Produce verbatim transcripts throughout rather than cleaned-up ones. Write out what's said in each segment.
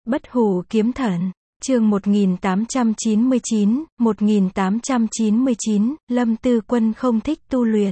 Bất hủ kiếm thần, chương một nghìn tám trăm chín mươi chín, một nghìn tám trăm chín mươi chín, Lâm Tư Quân không thích tu luyện.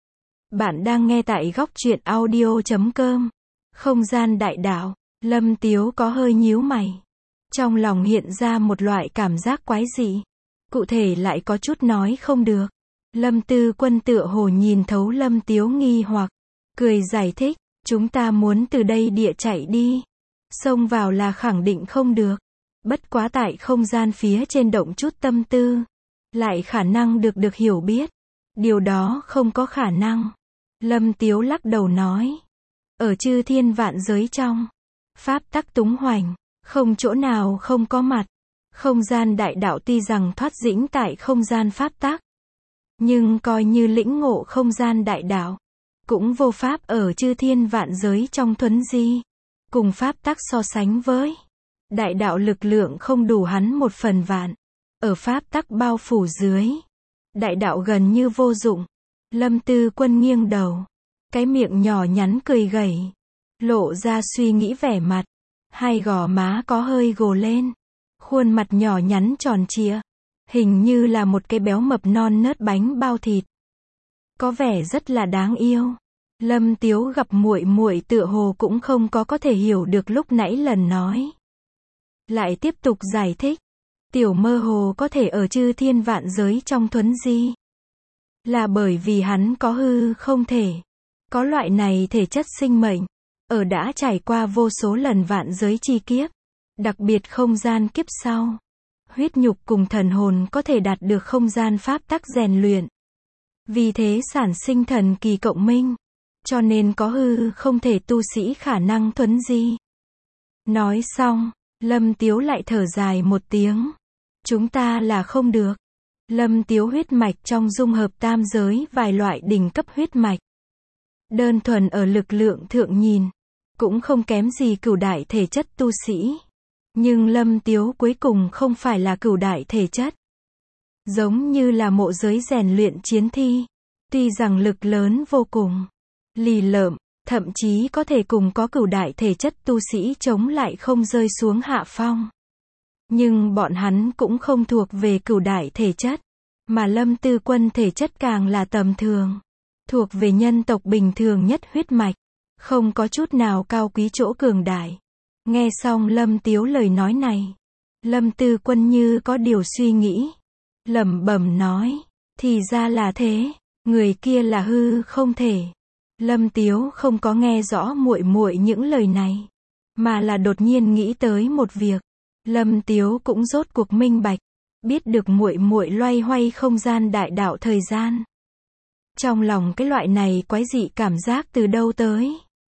Bạn đang nghe tại góc truyện audio chấm com. Không gian đại đạo, Lâm Tiếu có hơi nhíu mày. Trong lòng hiện ra một loại cảm giác quái dị. Cụ thể lại có chút nói không được. Lâm Tư Quân tựa hồ nhìn thấu Lâm Tiếu nghi hoặc, cười giải thích, chúng ta muốn từ đây địa chạy đi. Xông vào là khẳng định không được. Bất quá tại không gian phía trên động chút tâm tư. Lại khả năng được được hiểu biết. Điều đó không có khả năng. Lâm Tiếu lắc đầu nói. Ở chư thiên vạn giới trong. Pháp tắc túng hoành. Không chỗ nào không có mặt. Không gian đại đạo tuy rằng thoát dĩnh tại không gian pháp tắc. Nhưng coi như lĩnh ngộ không gian đại đạo. Cũng vô pháp ở chư thiên vạn giới trong thuấn di. Cùng pháp tắc so sánh với. Đại đạo lực lượng không đủ hắn một phần vạn. Ở pháp tắc bao phủ dưới. Đại đạo gần như vô dụng. Lâm Tư Quân nghiêng đầu. Cái miệng nhỏ nhắn cười gầy. Lộ ra suy nghĩ vẻ mặt. Hai gò má có hơi gồ lên. Khuôn mặt nhỏ nhắn tròn trịa. Hình như là một cái béo mập non nớt bánh bao thịt. Có vẻ rất là đáng yêu. Lâm Tiếu gặp muội muội tựa hồ cũng không có có thể hiểu được lúc nãy lần nói. Lại tiếp tục giải thích. Tiểu mơ hồ có thể ở chư thiên vạn giới trong thuấn di. Là bởi vì hắn có hư không thể. Có loại này thể chất sinh mệnh. Ở đã trải qua vô số lần vạn giới chi kiếp. Đặc biệt không gian kiếp sau. Huyết nhục cùng thần hồn có thể đạt được không gian pháp tắc rèn luyện. Vì thế sản sinh thần kỳ cộng minh. Cho nên có hư không thể tu sĩ khả năng thuấn di. Nói xong, Lâm Tiếu lại thở dài một tiếng. Chúng ta là không được. Lâm Tiếu huyết mạch trong dung hợp tam giới vài loại đỉnh cấp huyết mạch. Đơn thuần ở lực lượng thượng nhìn. Cũng không kém gì cửu đại thể chất tu sĩ. Nhưng Lâm Tiếu cuối cùng không phải là cửu đại thể chất. Giống như là mộ giới rèn luyện chiến thi. Tuy rằng lực lớn vô cùng. Lì lợm, thậm chí có thể cùng có cửu đại thể chất tu sĩ chống lại không rơi xuống hạ phong. Nhưng bọn hắn cũng không thuộc về cửu đại thể chất. Mà Lâm Tư Quân thể chất càng là tầm thường. Thuộc về nhân tộc bình thường nhất huyết mạch. Không có chút nào cao quý chỗ cường đại. Nghe xong Lâm Tiếu lời nói này. Lâm Tư Quân như có điều suy nghĩ. Lẩm bẩm nói. Thì ra là thế. Người kia là hư không thể. Lâm Tiếu không có nghe rõ muội muội những lời này. Mà là đột nhiên nghĩ tới một việc. Lâm Tiếu cũng rốt cuộc minh bạch. Biết được muội muội loay hoay không gian đại đạo thời gian. Trong lòng cái loại này quái dị cảm giác từ đâu tới.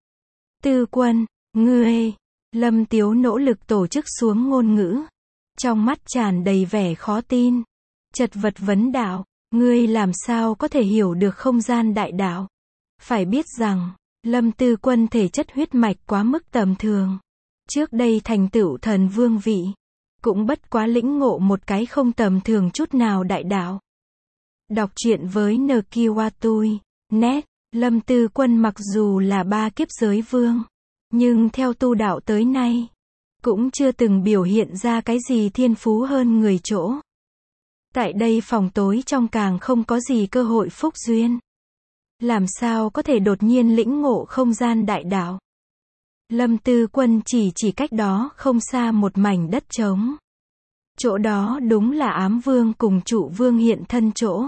Tư Quân, ngươi. Lâm Tiếu nỗ lực tổ chức xuống ngôn ngữ. Trong mắt tràn đầy vẻ khó tin. Chật vật vấn đạo. Ngươi làm sao có thể hiểu được không gian đại đạo. Phải biết rằng, Lâm Tư Quân thể chất huyết mạch quá mức tầm thường. Trước đây thành tựu thần vương vị. Cũng bất quá lĩnh ngộ một cái không tầm thường chút nào đại đạo. Đọc truyện với Nkiwatui. Net, Lâm Tư Quân mặc dù là ba kiếp giới vương. Nhưng theo tu đạo tới nay. Cũng chưa từng biểu hiện ra cái gì thiên phú hơn người chỗ. Tại đây phòng tối trong càng không có gì cơ hội phúc duyên. Làm sao có thể đột nhiên lĩnh ngộ không gian đại đạo. Lâm Tư Quân chỉ chỉ cách đó không xa một mảnh đất trống. Chỗ đó đúng là Ám Vương cùng Trụ Vương hiện thân chỗ.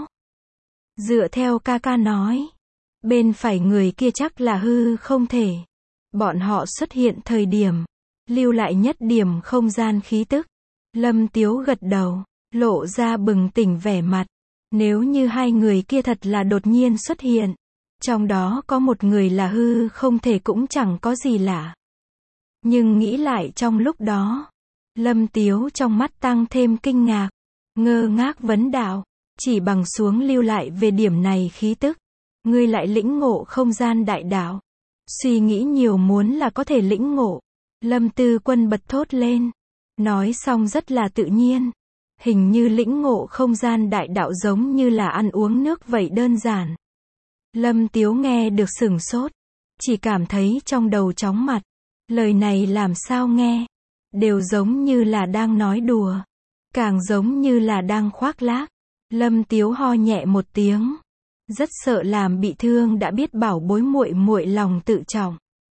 Dựa theo ca ca nói. Bên phải người kia chắc là hư không thể. Bọn họ xuất hiện thời điểm. Lưu lại nhất điểm không gian khí tức. Lâm Tiếu gật đầu. Lộ ra bừng tỉnh vẻ mặt. Nếu như hai người kia thật là đột nhiên xuất hiện. Trong đó có một người là hư không thể cũng chẳng có gì lạ. Nhưng nghĩ lại trong lúc đó. Lâm Tiếu trong mắt tăng thêm kinh ngạc. Ngơ ngác vấn đạo. Chỉ bằng xuống lưu lại về điểm này khí tức. Ngươi lại lĩnh ngộ không gian đại đạo. Suy nghĩ nhiều muốn là có thể lĩnh ngộ. Lâm Tư Quân bật thốt lên. Nói xong rất là tự nhiên. Hình như lĩnh ngộ không gian đại đạo giống như là ăn uống nước vậy đơn giản. Lâm Tiếu nghe được sửng sốt. Chỉ cảm thấy trong đầu chóng mặt. Lời này làm sao nghe. đều giống như là đang nói đùa, càng giống như là đang khoác lác. Lâm Tiếu ho nhẹ một tiếng, rất sợ làm bị thương đã biết bảo bối muội muội lòng tự trọng.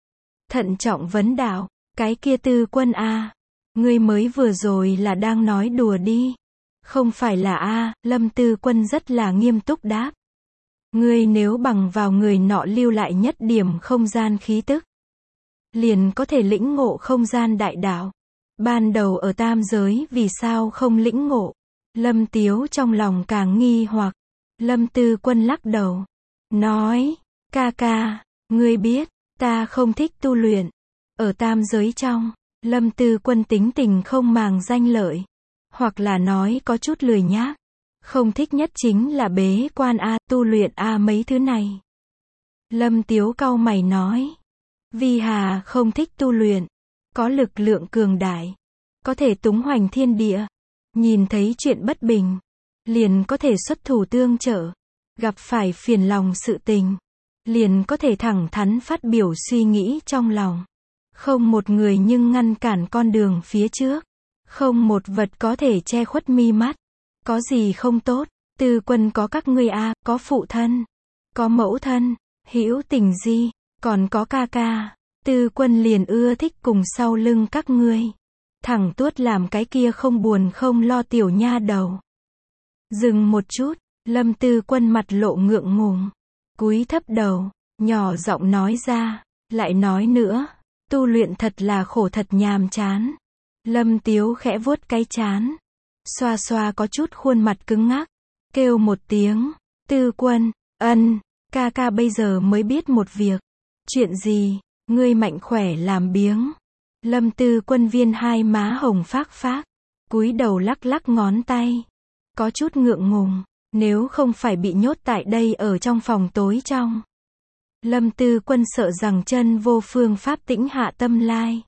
Thận trọng vấn đạo, cái kia Tư Quân a, ngươi mới vừa rồi là đang nói đùa đi. Không phải là a, Lâm Tư Quân rất là nghiêm túc đáp. Ngươi nếu bằng vào người nọ lưu lại nhất điểm không gian khí tức, liền có thể lĩnh ngộ không gian đại đạo. Ban đầu ở tam giới vì sao không lĩnh ngộ? Lâm Tiếu trong lòng càng nghi hoặc. Lâm Tư Quân lắc đầu, nói, ca ca, ngươi biết, ta không thích tu luyện. Ở tam giới trong, Lâm Tư Quân tính tình không màng danh lợi, hoặc là nói có chút lười nhác. Không thích nhất chính là bế quan a, tu luyện a mấy thứ này. Lâm Tiếu cau mày nói, Vi Hà không thích tu luyện, có lực lượng cường đại, có thể túng hoành thiên địa, nhìn thấy chuyện bất bình, liền có thể xuất thủ tương trợ, gặp phải phiền lòng sự tình, liền có thể thẳng thắn phát biểu suy nghĩ trong lòng. Không một người nhưng ngăn cản con đường phía trước, không một vật có thể che khuất mi mắt. Có gì không tốt? Tư Quân có các ngươi a, có phụ thân, có mẫu thân, hữu tình gì, còn có ca ca. Tư Quân liền ưa thích cùng sau lưng các ngươi, thẳng tuốt làm cái kia không buồn không lo tiểu nha đầu. Dừng một chút, Lâm Tư Quân mặt lộ ngượng ngùng, cúi thấp đầu, nhỏ giọng nói ra, lại nói nữa, tu luyện thật là khổ thật nhàm chán. Lâm Tiếu khẽ vuốt cái trán, xoa xoa có chút khuôn mặt cứng ngắc, kêu một tiếng, Tư Quân, ân, ca ca bây giờ mới biết một việc. Chuyện gì? Ngươi mạnh khỏe làm biếng. Lâm Tư Quân viên hai má hồng phác phác, cúi đầu lắc lắc ngón tay, có chút ngượng ngùng, nếu không phải bị nhốt tại đây ở trong phòng tối trong. Lâm Tư Quân sợ rằng chân vô phương pháp tĩnh hạ tâm lai.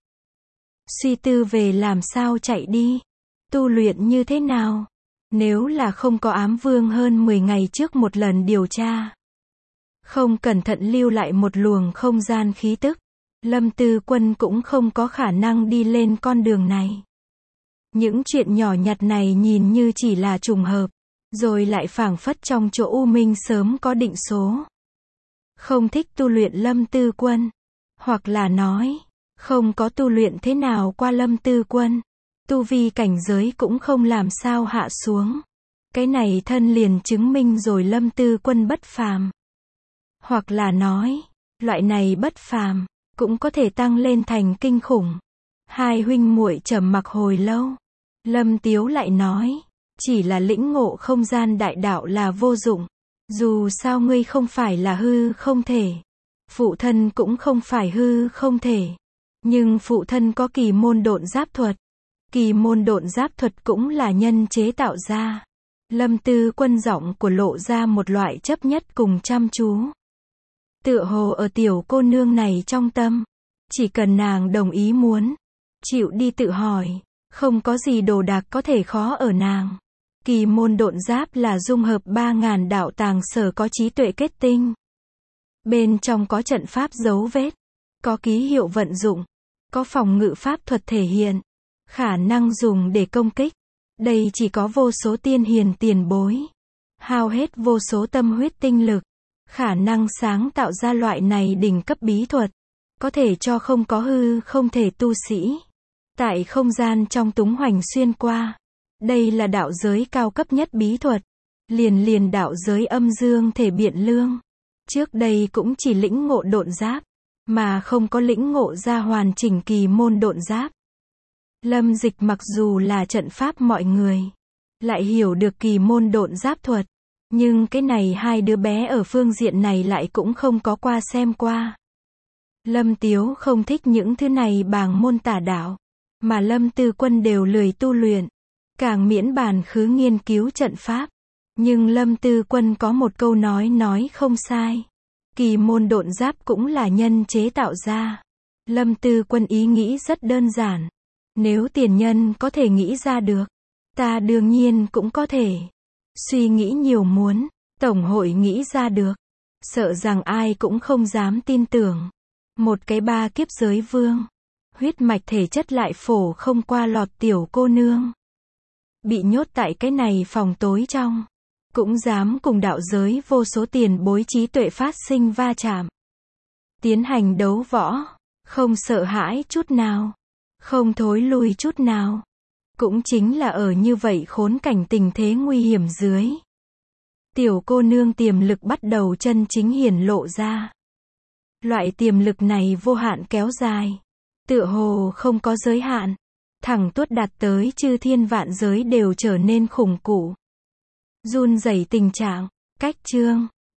Suy tư về làm sao chạy đi, tu luyện như thế nào, nếu là không có ám vương hơn mười ngày trước một lần điều tra. Không cẩn thận lưu lại một luồng không gian khí tức, Lâm Tư Quân cũng không có khả năng đi lên con đường này. Những chuyện nhỏ nhặt này nhìn như chỉ là trùng hợp, rồi lại phảng phất trong chỗ u minh sớm có định số. Không thích tu luyện Lâm Tư Quân, hoặc là nói, không có tu luyện thế nào qua Lâm Tư Quân, tu vi cảnh giới cũng không làm sao hạ xuống. Cái này thân liền chứng minh rồi Lâm Tư Quân bất phàm. Hoặc là nói, loại này bất phàm cũng có thể tăng lên thành kinh khủng. Hai huynh muội trầm mặc hồi lâu. Lâm Tiếu lại nói, chỉ là lĩnh ngộ không gian đại đạo là vô dụng. Dù sao ngươi không phải là hư không thể, phụ thân cũng không phải hư không thể, nhưng phụ thân có kỳ môn độn giáp thuật. Kỳ môn độn giáp thuật cũng là nhân chế tạo ra. Lâm Tư Quân giọng của lộ ra một loại chấp nhất cùng chăm chú. Tựa hồ ở tiểu cô nương này trong tâm, chỉ cần nàng đồng ý muốn, chịu đi tự hỏi, không có gì đồ đạc có thể khó ở nàng. Kỳ môn độn giáp là dung hợp ba ngàn đạo tàng sở có trí tuệ kết tinh. Bên trong có trận pháp dấu vết, có ký hiệu vận dụng, có phòng ngự pháp thuật thể hiện, khả năng dùng để công kích. Đây chỉ có vô số tiên hiền tiền bối, hao hết vô số tâm huyết tinh lực, khả năng sáng tạo ra loại này đỉnh cấp bí thuật, có thể cho không có hư không thể tu sĩ. Tại không gian trong túng hoành xuyên qua. Đây là đạo giới cao cấp nhất bí thuật. Liền liền đạo giới âm dương thể biện lương. Trước đây cũng chỉ lĩnh ngộ độn giáp, mà không có lĩnh ngộ ra hoàn chỉnh kỳ môn độn giáp. Lâm Dịch mặc dù là trận pháp mọi người, lại hiểu được kỳ môn độn giáp thuật, nhưng cái này hai đứa bé ở phương diện này lại cũng không có qua xem qua. Lâm Tiếu không thích những thứ này bàng môn tả đạo, mà Lâm Tư Quân đều lười tu luyện, càng miễn bàn khứ nghiên cứu trận pháp. Nhưng Lâm Tư Quân có một câu nói nói không sai. Kỳ môn độn giáp cũng là nhân chế tạo ra. Lâm Tư Quân ý nghĩ rất đơn giản. Nếu tiền nhân có thể nghĩ ra được, ta đương nhiên cũng có thể. Suy nghĩ nhiều muốn, Tổng hội nghĩ ra được. Sợ rằng ai cũng không dám tin tưởng. Một cái ba kiếp giới vương, huyết mạch thể chất lại phổ không qua lọt tiểu cô nương. Bị nhốt tại cái này phòng tối trong. Cũng dám cùng đạo giới vô số tiền bối trí tuệ phát sinh va chạm. Tiến hành đấu võ. Không sợ hãi chút nào. Không thối lui chút nào. Cũng chính là ở như vậy khốn cảnh tình thế nguy hiểm dưới. Tiểu cô nương tiềm lực bắt đầu chân chính hiển lộ ra. Loại tiềm lực này vô hạn kéo dài. Tựa hồ không có giới hạn. Thẳng tuốt đạt tới chư thiên vạn giới đều trở nên khủng cụ. Run rẩy tình trạng. Cách chương.